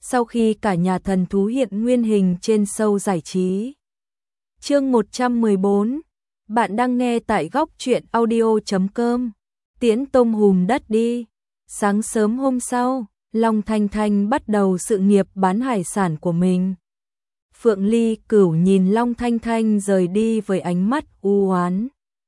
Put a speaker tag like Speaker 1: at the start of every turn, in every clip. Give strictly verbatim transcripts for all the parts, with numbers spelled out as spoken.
Speaker 1: sau khi cả nhà thần thú hiện nguyên hình trên show giải trí. Chương một trăm mười bốn. Bạn đang nghe tại góc truyện audio chấm com. Tiễn tôm hùm đất đi. Sáng sớm hôm sau, Long Thanh Thanh bắt đầu sự nghiệp bán hải sản của mình. Phượng Ly Cửu nhìn Long Thanh Thanh rời đi với ánh mắt u oán.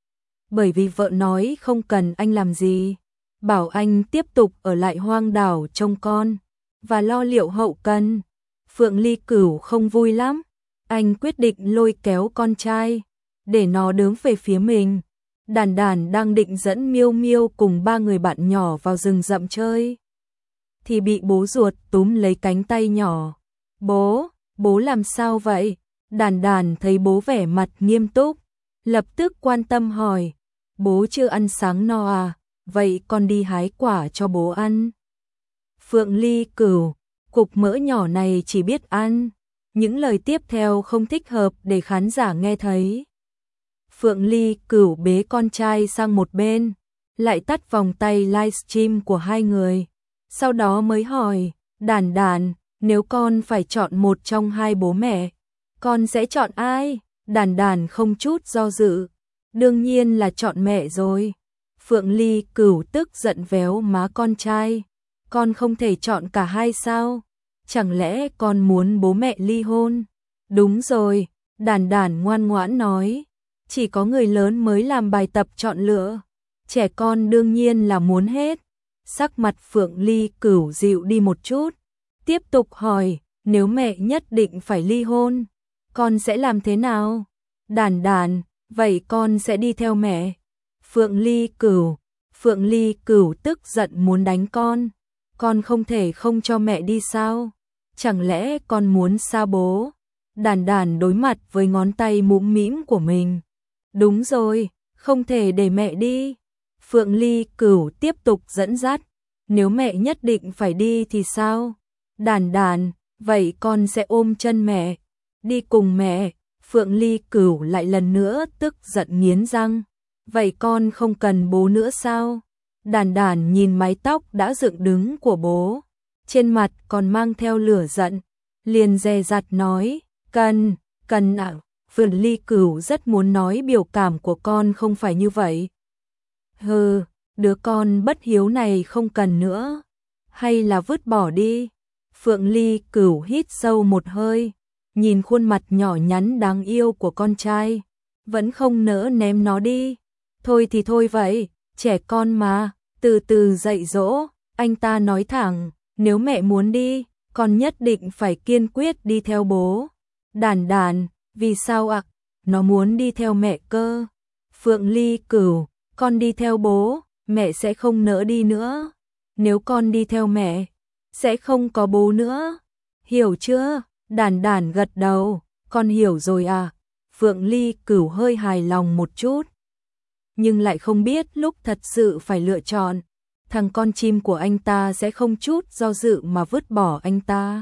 Speaker 1: Bởi vì vợ nói không cần anh làm gì, bảo anh tiếp tục ở lại hoang đảo trông con và lo liệu hậu cần. Phượng Ly Cửu không vui lắm, anh quyết định lôi kéo con trai để nó đứng về phía mình. Đàn Đàn đang định dẫn Miêu Miêu cùng ba người bạn nhỏ vào rừng rậm chơi thì bị bố ruột túm lấy cánh tay nhỏ. Bố, bố làm sao vậy? Đàn Đàn thấy bố vẻ mặt nghiêm túc, lập tức quan tâm hỏi. Bố chưa ăn sáng no à? Vậy con đi hái quả cho bố ăn. Phượng Ly Cửu, cục mỡ nhỏ này chỉ biết ăn. Những lời tiếp theo không thích hợp để khán giả nghe thấy. Phượng Ly Cửu bế con trai sang một bên, lại tắt vòng tay livestream của hai người. Sau đó mới hỏi, Đàn Đàn, nếu con phải chọn một trong hai bố mẹ, con sẽ chọn ai? Đàn Đàn không chút do dự, đương nhiên là chọn mẹ rồi. Phượng Ly Cửu tức giận véo má con trai, con không thể chọn cả hai sao? Chẳng lẽ con muốn bố mẹ ly hôn? Đúng rồi, Đàn Đàn ngoan ngoãn nói, chỉ có người lớn mới làm bài tập chọn lựa, trẻ con đương nhiên là muốn hết. Sắc mặt Phượng Ly Cửu dịu đi một chút, tiếp tục hỏi, nếu mẹ nhất định phải ly hôn, con sẽ làm thế nào? Đàn Đàn, vậy con sẽ đi theo mẹ. Phượng Ly Cửu, Phượng Ly Cửu tức giận muốn đánh con, con không thể không cho mẹ đi sao? Chẳng lẽ con muốn xa bố? Đàn Đàn đối mặt với ngón tay mũm mĩm của mình. Đúng rồi, không thể để mẹ đi. Phượng Ly Cửu tiếp tục dẫn dắt, nếu mẹ nhất định phải đi thì sao? Đàn Đàn, vậy con sẽ ôm chân mẹ, đi cùng mẹ. Phượng Ly Cửu lại lần nữa tức giận nghiến răng, vậy con không cần bố nữa sao? Đàn Đàn nhìn mái tóc đã dựng đứng của bố, trên mặt còn mang theo lửa giận, liền dè dặt nói, cần, cần ạ. Phượng Ly Cửu rất muốn nói biểu cảm của con không phải như vậy. Hừ, đứa con bất hiếu này không cần nữa, hay là vứt bỏ đi. Phượng Ly Cửu hít sâu một hơi, nhìn khuôn mặt nhỏ nhắn đáng yêu của con trai, vẫn không nỡ ném nó đi. Thôi thì thôi vậy, trẻ con mà, từ từ dạy dỗ. Anh ta nói thẳng, nếu mẹ muốn đi, con nhất định phải kiên quyết đi theo bố. Đàn Đàn, vì sao ạ? À? Nó muốn đi theo mẹ cơ. Phượng Ly Cửu, con đi theo bố, mẹ sẽ không nỡ đi nữa. Nếu con đi theo mẹ, sẽ không có bố nữa. Hiểu chưa? Đàn Đàn gật đầu, con hiểu rồi à? Phượng Ly Cửu hơi hài lòng một chút, nhưng lại không biết lúc thật sự phải lựa chọn, thằng con chim của anh ta sẽ không chút do dự mà vứt bỏ anh ta.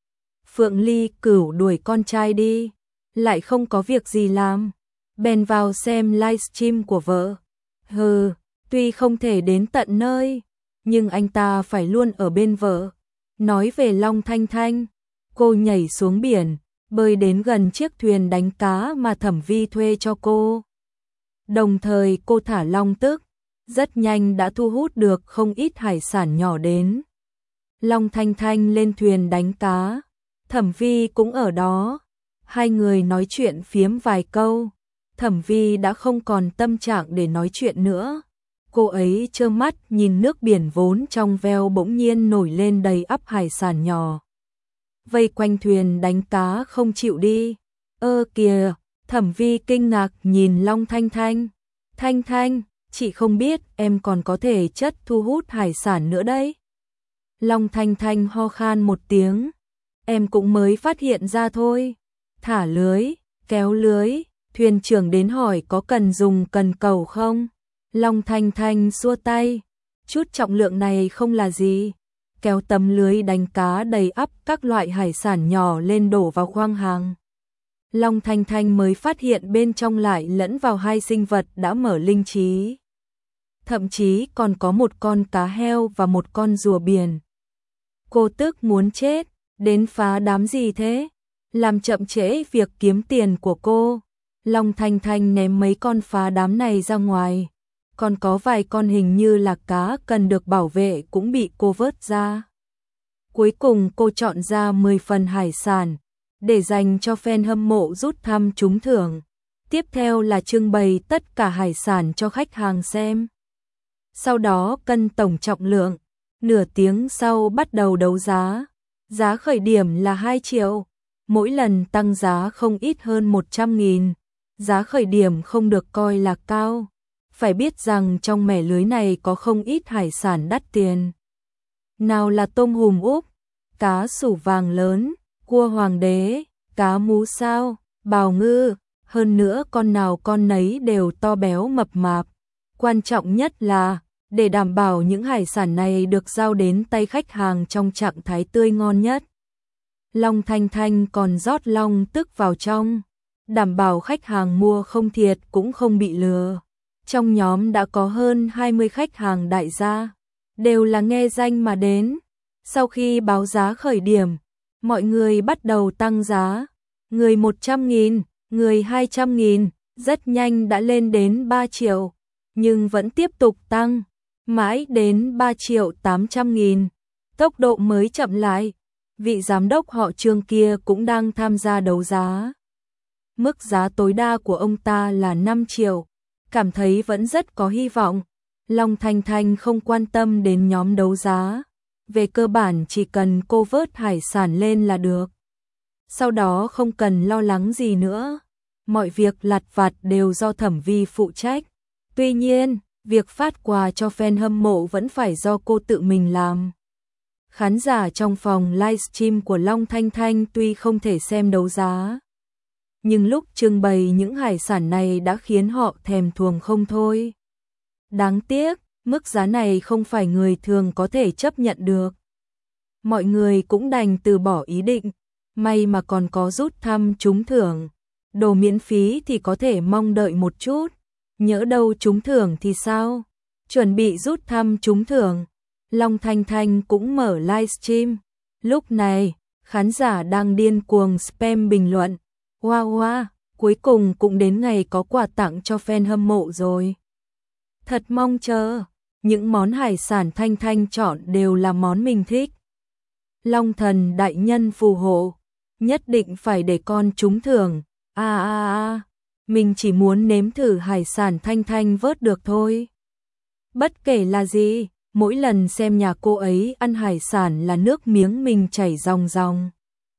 Speaker 1: Phượng Ly Cửu đuổi con trai đi, lại không có việc gì làm, bèn vào xem livestream của vợ. Hừ, tuy không thể đến tận nơi, nhưng anh ta phải luôn ở bên vợ. Nói về Long Thanh Thanh, cô nhảy xuống biển, bơi đến gần chiếc thuyền đánh cá mà Thẩm Vi thuê cho cô. Đồng thời cô thả long tức, rất nhanh đã thu hút được không ít hải sản nhỏ đến. Long Thanh Thanh lên thuyền đánh cá, Thẩm Vi cũng ở đó. Hai người nói chuyện phiếm vài câu, Thẩm Vi đã không còn tâm trạng để nói chuyện nữa. Cô ấy trơ mắt nhìn nước biển vốn trong veo bỗng nhiên nổi lên đầy ắp hải sản nhỏ, vây quanh thuyền đánh cá không chịu đi. Ơ kìa, Thẩm Vi kinh ngạc nhìn Long Thanh Thanh. Thanh Thanh, chị không biết em còn có thể chất thu hút hải sản nữa đấy. Long Thanh Thanh ho khan một tiếng. Em cũng mới phát hiện ra thôi. Thả lưới, kéo lưới, thuyền trưởng đến hỏi có cần dùng cần cầu không? Long Thanh Thanh xua tay. Chút trọng lượng này không là gì. Kéo tấm lưới đánh cá đầy ắp các loại hải sản nhỏ lên đổ vào khoang hàng. Long Thanh Thanh mới phát hiện bên trong lại lẫn vào hai sinh vật đã mở linh trí. Thậm chí còn có một con cá heo và một con rùa biển. Cô tức muốn chết, Đến phá đám gì thế? Làm chậm trễ việc kiếm tiền của cô. Long Thanh Thanh ném mấy con phá đám này ra ngoài. Còn có vài con hình như là cá cần được bảo vệ cũng bị cô vớt ra. Cuối cùng cô chọn ra mười phần hải sản để dành cho fan hâm mộ rút thăm trúng thưởng. Tiếp theo là trưng bày tất cả hải sản cho khách hàng xem. Sau đó cân tổng trọng lượng. Nửa tiếng sau bắt đầu đấu giá. Giá khởi điểm là hai triệu. Mỗi lần tăng giá không ít hơn một trăm nghìn. Giá khởi điểm không được coi là cao. Phải biết rằng trong mẻ lưới này có không ít hải sản đắt tiền. Nào là tôm hùm Úc, cá sủ vàng lớn, cua hoàng đế, cá mú sao, bào ngư, hơn nữa con nào con nấy đều to béo mập mạp. Quan trọng nhất là, để đảm bảo những hải sản này được giao đến tay khách hàng trong trạng thái tươi ngon nhất. Long Thanh Thanh còn rót long tức vào trong, đảm bảo khách hàng mua không thiệt cũng không bị lừa. Trong nhóm đã có hơn hai mươi khách hàng đại gia, đều là nghe danh mà đến. Sau khi báo giá khởi điểm, mọi người bắt đầu tăng giá, người một trăm nghìn, người hai trăm nghìn, rất nhanh đã lên đến ba triệu, nhưng vẫn tiếp tục tăng, mãi đến ba triệu tám trăm nghìn. Tốc độ mới chậm lại, vị giám đốc họ Trương kia cũng đang tham gia đấu giá. Mức giá tối đa của ông ta là năm triệu, cảm thấy vẫn rất có hy vọng. Long Thanh Thanh không quan tâm đến nhóm đấu giá, về cơ bản chỉ cần cô vớt hải sản lên là được. Sau đó không cần lo lắng gì nữa, mọi việc lặt vặt đều do Thẩm Vi phụ trách. Tuy nhiên, việc phát quà cho fan hâm mộ vẫn phải do cô tự mình làm. Khán giả trong phòng livestream của Long Thanh Thanh tuy không thể xem đấu giá, nhưng lúc trưng bày những hải sản này đã khiến họ thèm thuồng không thôi. Đáng tiếc, mức giá này không phải người thường có thể chấp nhận được. Mọi người cũng đành từ bỏ ý định, may mà còn có rút thăm trúng thưởng. Đồ miễn phí thì có thể mong đợi một chút, nhỡ đâu trúng thưởng thì sao? Chuẩn bị rút thăm trúng thưởng, Long Thanh Thanh cũng mở livestream. Lúc này, khán giả đang điên cuồng spam bình luận. Wow wow, cuối cùng cũng đến ngày có quà tặng cho fan hâm mộ rồi. Thật mong chờ, những món hải sản Thanh Thanh chọn đều là món mình thích. Long thần đại nhân phù hộ, nhất định phải để con trúng thưởng. À à à, mình chỉ muốn nếm thử hải sản Thanh Thanh vớt được thôi. Bất kể là gì, mỗi lần xem nhà cô ấy ăn hải sản là nước miếng mình chảy ròng ròng.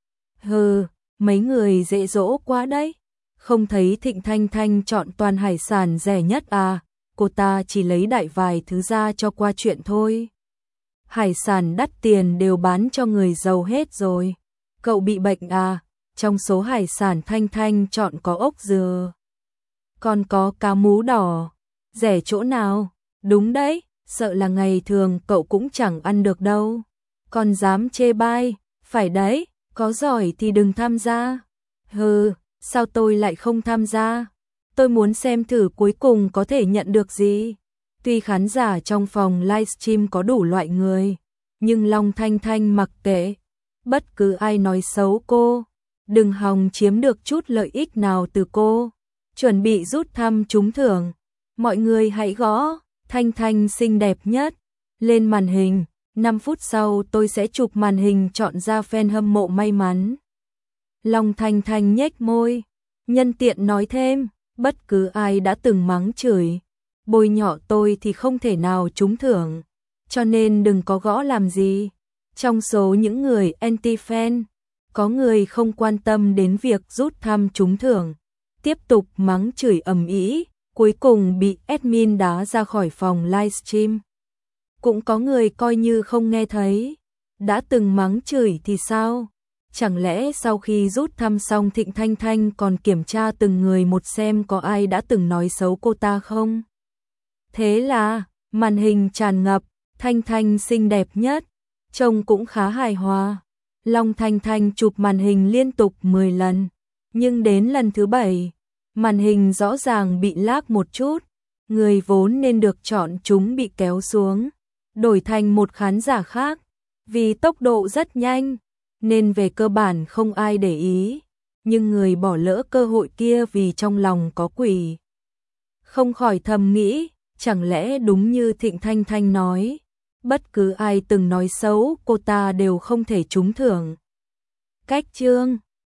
Speaker 1: Hừ, mấy người dễ dỗ quá đấy. Không thấy Thịnh Thanh Thanh chọn toàn hải sản rẻ nhất à, cô ta chỉ lấy đại vài thứ ra cho qua chuyện thôi. Hải sản đắt tiền đều bán cho người giàu hết rồi. Cậu bị bệnh à? Trong số hải sản Thanh Thanh chọn có ốc dừa, còn có cá mú đỏ. Rẻ chỗ nào? Đúng đấy, sợ là ngày thường cậu cũng chẳng ăn được đâu. Còn dám chê bai, phải đấy, có giỏi thì đừng tham gia. Hừ, sao tôi lại không tham gia? Tôi muốn xem thử cuối cùng có thể nhận được gì. Tuy khán giả trong phòng livestream có đủ loại người, nhưng Long Thanh Thanh mặc kệ. Bất cứ ai nói xấu cô, đừng hòng chiếm được chút lợi ích nào từ cô. Chuẩn bị rút thăm trúng thưởng, mọi người hãy gõ Thanh Thanh xinh đẹp nhất lên màn hình. năm phút sau tôi sẽ chụp màn hình chọn ra fan hâm mộ may mắn. Long Thanh Thanh nhếch môi, nhân tiện nói thêm, bất cứ ai đã từng mắng chửi, bôi nhọ tôi thì không thể nào trúng thưởng, cho nên đừng có gõ làm gì. Trong số những người anti-fan, có người không quan tâm đến việc rút thăm trúng thưởng, tiếp tục mắng chửi ầm ĩ, cuối cùng bị admin đá ra khỏi phòng livestream. Cũng có người coi như không nghe thấy, đã từng mắng chửi thì sao? Chẳng lẽ sau khi rút thăm xong Thịnh Thanh Thanh còn kiểm tra từng người một xem có ai đã từng nói xấu cô ta không? Thế là, màn hình tràn ngập, Thanh Thanh xinh đẹp nhất, trông cũng khá hài hòa. Long Thanh Thanh chụp màn hình liên tục mười lần, nhưng đến lần thứ bảy, màn hình rõ ràng bị lag một chút, người vốn nên được chọn chúng bị kéo xuống, đổi thành một khán giả khác, vì tốc độ rất nhanh. nên về cơ bản không ai để ý, nhưng người bỏ lỡ cơ hội kia vì trong lòng có quỷ. Không khỏi thầm nghĩ, chẳng lẽ đúng như Thịnh Thanh Thanh nói, bất cứ ai từng nói xấu cô ta đều không thể trúng thưởng. Cách chương